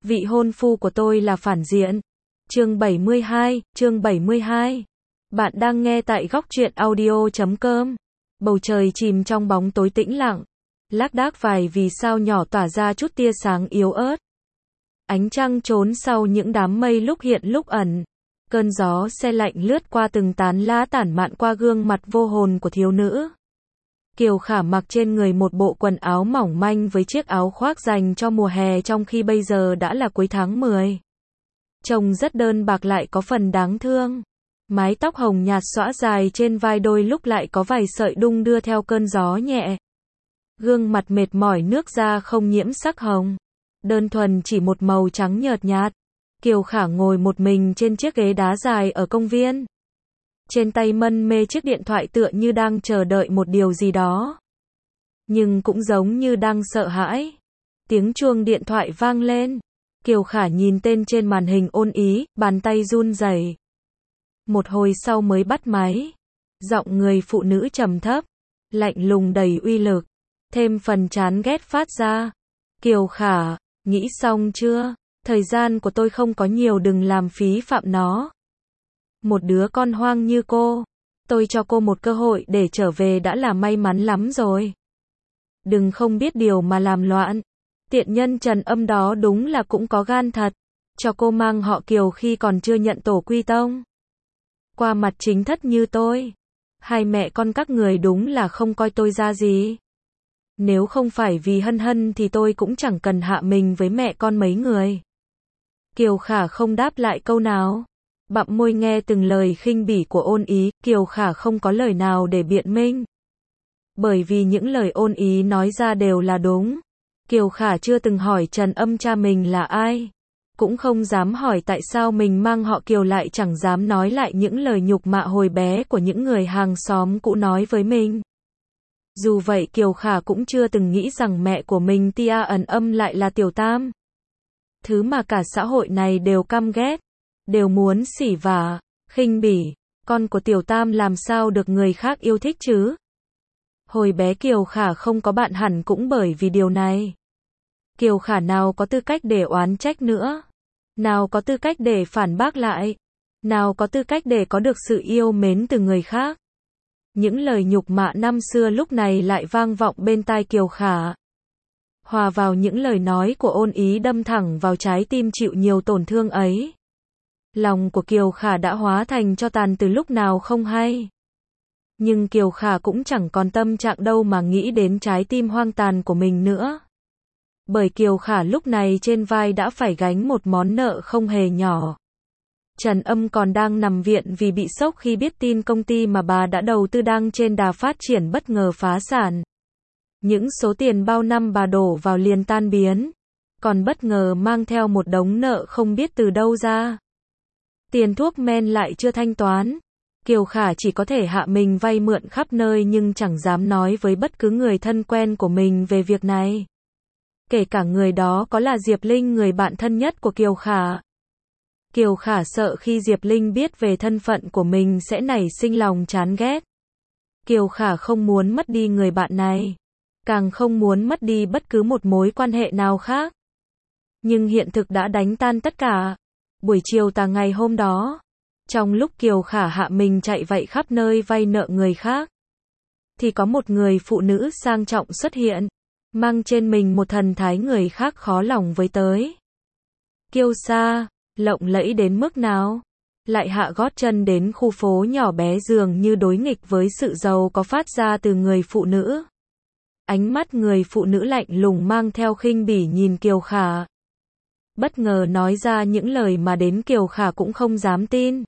vị hôn phu của tôi là phản diện. Chương 72. Bạn đang nghe tại góc truyện audio.com. Bầu trời chìm trong bóng tối tĩnh lặng. Lác đác vài vì sao nhỏ tỏa ra chút tia sáng yếu ớt. Ánh trăng trốn sau những đám mây lúc hiện lúc ẩn. Cơn gió se lạnh lướt qua từng tán lá tản mạn qua gương mặt vô hồn của thiếu nữ. Kiều Khả mặc trên người một bộ quần áo mỏng manh với chiếc áo khoác dành cho mùa hè trong khi bây giờ đã là cuối tháng 10. Trông rất đơn bạc lại có phần đáng thương. Mái tóc hồng nhạt xõa dài trên vai đôi lúc lại có vài sợi đung đưa theo cơn gió nhẹ. Gương mặt mệt mỏi nước da không nhiễm sắc hồng. Đơn thuần chỉ một màu trắng nhợt nhạt. Kiều Khả ngồi một mình trên chiếc ghế đá dài ở công viên. Trên tay mân mê chiếc điện thoại tựa như đang chờ đợi một điều gì đó. Nhưng cũng giống như đang sợ hãi. Tiếng chuông điện thoại vang lên. Kiều Khả nhìn tên trên màn hình ôn ý, bàn tay run rẩy. Một hồi sau mới bắt máy. Giọng người phụ nữ trầm thấp, lạnh lùng đầy uy lực, thêm phần chán ghét phát ra. Kiều Khả, nghĩ xong chưa? Thời gian của tôi không có nhiều, đừng làm phí phạm nó. Một đứa con hoang như cô, tôi cho cô một cơ hội để trở về đã là may mắn lắm rồi. Đừng không biết điều mà làm loạn. Tiện nhân Trần Âm đó đúng là cũng có gan thật. Cho cô mang họ Kiều khi còn chưa nhận tổ quy tông. Qua mặt chính thất như tôi. Hai mẹ con các người đúng là không coi tôi ra gì. Nếu không phải vì Hân Hân thì tôi cũng chẳng cần hạ mình với mẹ con mấy người. Kiều Khả không đáp lại câu nào. Bặm môi nghe từng lời khinh bỉ của ôn ý, Kiều Khả không có lời nào để biện minh. Bởi vì những lời ôn ý nói ra đều là đúng. Kiều Khả chưa từng hỏi Trần Âm cha mình là ai. Cũng không dám hỏi tại sao mình mang họ Kiều, lại chẳng dám nói lại những lời nhục mạ hồi bé của những người hàng xóm cũ nói với mình. Dù vậy Kiều Khả cũng chưa từng nghĩ rằng mẹ của mình Tia Ẩn Âm lại là Tiểu Tam. Thứ mà cả xã hội này đều căm ghét, đều muốn xỉ vả, khinh bỉ. Con của Tiểu Tam làm sao được người khác yêu thích chứ? Hồi bé Kiều Khả không có bạn hẳn cũng bởi vì điều này. Kiều Khả nào có tư cách để oán trách nữa? Nào có tư cách để phản bác lại? Nào có tư cách để có được sự yêu mến từ người khác? Những lời nhục mạ năm xưa lúc này lại vang vọng bên tai Kiều Khả. Hòa vào những lời nói của ôn ý đâm thẳng vào trái tim chịu nhiều tổn thương ấy. Lòng của Kiều Khả đã hóa thành tro tàn từ lúc nào không hay. Nhưng Kiều Khả cũng chẳng còn tâm trạng đâu mà nghĩ đến trái tim hoang tàn của mình nữa. Bởi Kiều Khả lúc này trên vai đã phải gánh một món nợ không hề nhỏ. Trần Âm còn đang nằm viện vì bị sốc khi biết tin công ty mà bà đã đầu tư đang trên đà phát triển bất ngờ phá sản. Những số tiền bao năm bà đổ vào liền tan biến. Còn bất ngờ mang theo một đống nợ không biết từ đâu ra. Tiền thuốc men lại chưa thanh toán. Kiều Khả chỉ có thể hạ mình vay mượn khắp nơi nhưng chẳng dám nói với bất cứ người thân quen của mình về việc này. Kể cả người đó có là Diệp Linh, người bạn thân nhất của Kiều Khả. Kiều Khả sợ khi Diệp Linh biết về thân phận của mình sẽ nảy sinh lòng chán ghét. Kiều Khả không muốn mất đi người bạn này. Càng không muốn mất đi bất cứ một mối quan hệ nào khác. Nhưng hiện thực đã đánh tan tất cả. Buổi chiều tà ngày hôm đó, trong lúc Kiều Khả hạ mình chạy vậy khắp nơi vay nợ người khác, thì có một người phụ nữ sang trọng xuất hiện, mang trên mình một thần thái người khác khó lòng với tới. Kiêu sa, lộng lẫy đến mức nào, lại hạ gót chân đến khu phố nhỏ bé dường như đối nghịch với sự giàu có phát ra từ người phụ nữ. Ánh mắt người phụ nữ lạnh lùng mang theo khinh bỉ nhìn Kiều Khả. Bất ngờ nói ra những lời mà đến Kiều Khả cũng không dám tin.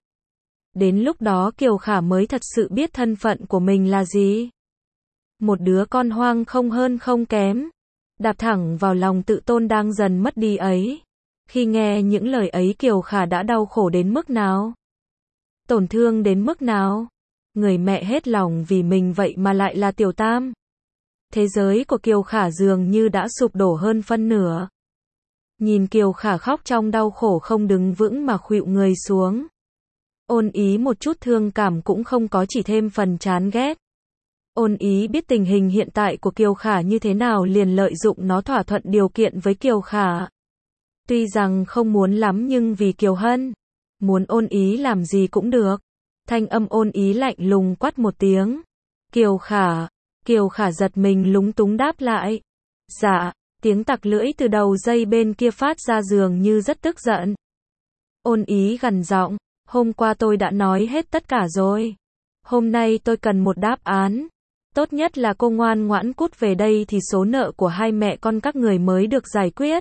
Đến lúc đó Kiều Khả mới thật sự biết thân phận của mình là gì. Một đứa con hoang không hơn không kém. Đạp thẳng vào lòng tự tôn đang dần mất đi ấy. Khi nghe những lời ấy Kiều Khả đã đau khổ đến mức nào? Tổn thương đến mức nào? Người mẹ hết lòng vì mình vậy mà lại là Tiểu Tam. Thế giới của Kiều Khả dường như đã sụp đổ hơn phân nửa. Nhìn Kiều Khả khóc trong đau khổ không đứng vững mà khuỵu người xuống. Ôn ý một chút thương cảm cũng không có, chỉ thêm phần chán ghét. Ôn ý biết tình hình hiện tại của Kiều Khả như thế nào liền lợi dụng nó thỏa thuận điều kiện với Kiều Khả. Tuy rằng không muốn lắm nhưng vì Kiều Hân, muốn Ôn Ý làm gì cũng được. Thanh âm Ôn Ý lạnh lùng quát một tiếng. Kiều Khả giật mình lúng túng đáp lại. Dạ, tiếng tặc lưỡi từ đầu dây bên kia phát ra dường như rất tức giận. Ôn Ý gằn giọng, hôm qua tôi đã nói hết tất cả rồi. Hôm nay tôi cần một đáp án. Tốt nhất là cô ngoan ngoãn cút về đây thì số nợ của hai mẹ con các người mới được giải quyết.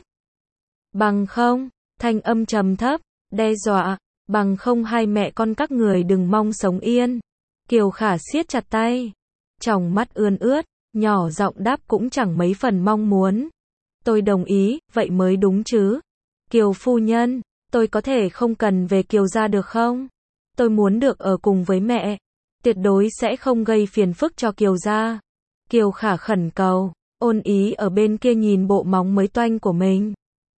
Bằng không, thanh âm trầm thấp, đe dọa, bằng không hai mẹ con các người đừng mong sống yên. Kiều Khả siết chặt tay, tròng mắt ươn ướt, nhỏ giọng đáp cũng chẳng mấy phần mong muốn. Tôi đồng ý, vậy mới đúng chứ. Kiều phu nhân, tôi có thể không cần về Kiều gia được không? Tôi muốn được ở cùng với mẹ, tuyệt đối sẽ không gây phiền phức cho Kiều gia. Kiều Khả khẩn cầu. Ôn Ý ở bên kia nhìn bộ móng mới toanh của mình,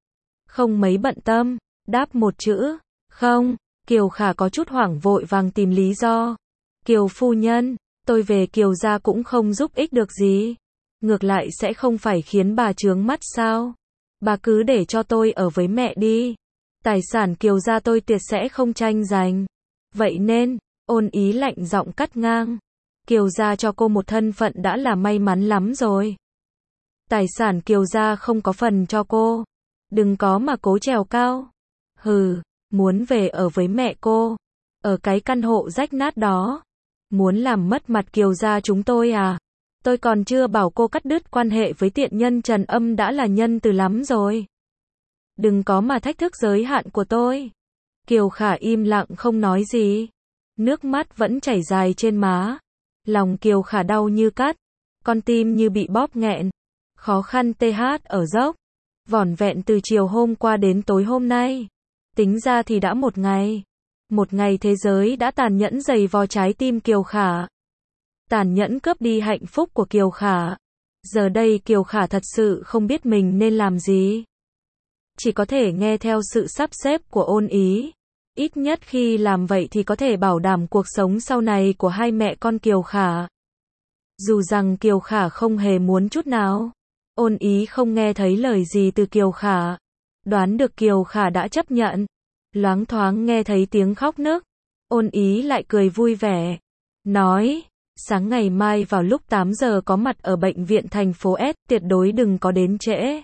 không mấy bận tâm, đáp một chữ, không. Kiều Khả có chút hoảng vội vàng tìm lý do. Kiều phu nhân, tôi về Kiều gia cũng không giúp ích được gì. Ngược lại sẽ không phải khiến bà chướng mắt sao? Bà cứ để cho tôi ở với mẹ đi. Tài sản Kiều gia tôi tuyệt sẽ không tranh giành. Vậy nên, Ôn Ý lạnh giọng cắt ngang. Kiều gia cho cô một thân phận đã là may mắn lắm rồi. Tài sản Kiều gia không có phần cho cô. Đừng có mà cố trèo cao. Hừ, muốn về ở với mẹ cô, ở cái căn hộ rách nát đó. Muốn làm mất mặt Kiều gia chúng tôi à? Tôi còn chưa bảo cô cắt đứt quan hệ với tiện nhân Trần Âm đã là nhân từ lắm rồi. Đừng có mà thách thức giới hạn của tôi. Kiều Khả im lặng không nói gì. Nước mắt vẫn chảy dài trên má. Lòng Kiều Khả đau như cắt. Con tim như bị bóp nghẹn. Khó khăn TH ở dốc. Vỏn vẹn từ chiều hôm qua đến tối hôm nay. Tính ra thì đã một ngày. Một ngày thế giới đã tàn nhẫn giày vò trái tim Kiều Khả. Tàn nhẫn cướp đi hạnh phúc của Kiều Khả. Giờ đây Kiều Khả thật sự không biết mình nên làm gì. Chỉ có thể nghe theo sự sắp xếp của Ôn Ý. Ít nhất khi làm vậy thì có thể bảo đảm cuộc sống sau này của hai mẹ con Kiều Khả. Dù rằng Kiều Khả không hề muốn chút nào. Ôn Ý không nghe thấy lời gì từ Kiều Khả. Đoán được Kiều Khả đã chấp nhận. Loáng thoáng nghe thấy tiếng khóc nức. Ôn Ý lại cười vui vẻ. Nói, sáng ngày mai vào lúc 8 giờ có mặt ở bệnh viện thành phố S, tuyệt đối đừng có đến trễ.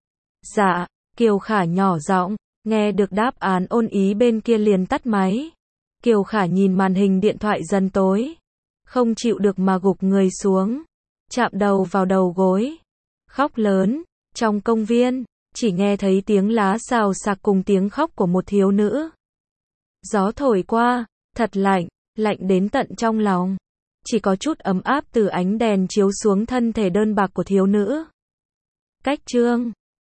Dạ, Kiều Khả nhỏ giọng, nghe được đáp án Ôn Ý bên kia liền tắt máy. Kiều Khả nhìn màn hình điện thoại dần tối. Không chịu được mà gục người xuống. Chạm đầu vào đầu gối. Khóc lớn. Trong công viên, chỉ nghe thấy tiếng lá xào xạc cùng tiếng khóc của một thiếu nữ. Gió thổi qua, thật lạnh, lạnh đến tận trong lòng. Chỉ có chút ấm áp từ ánh đèn chiếu xuống thân thể đơn bạc của thiếu nữ. Cách chương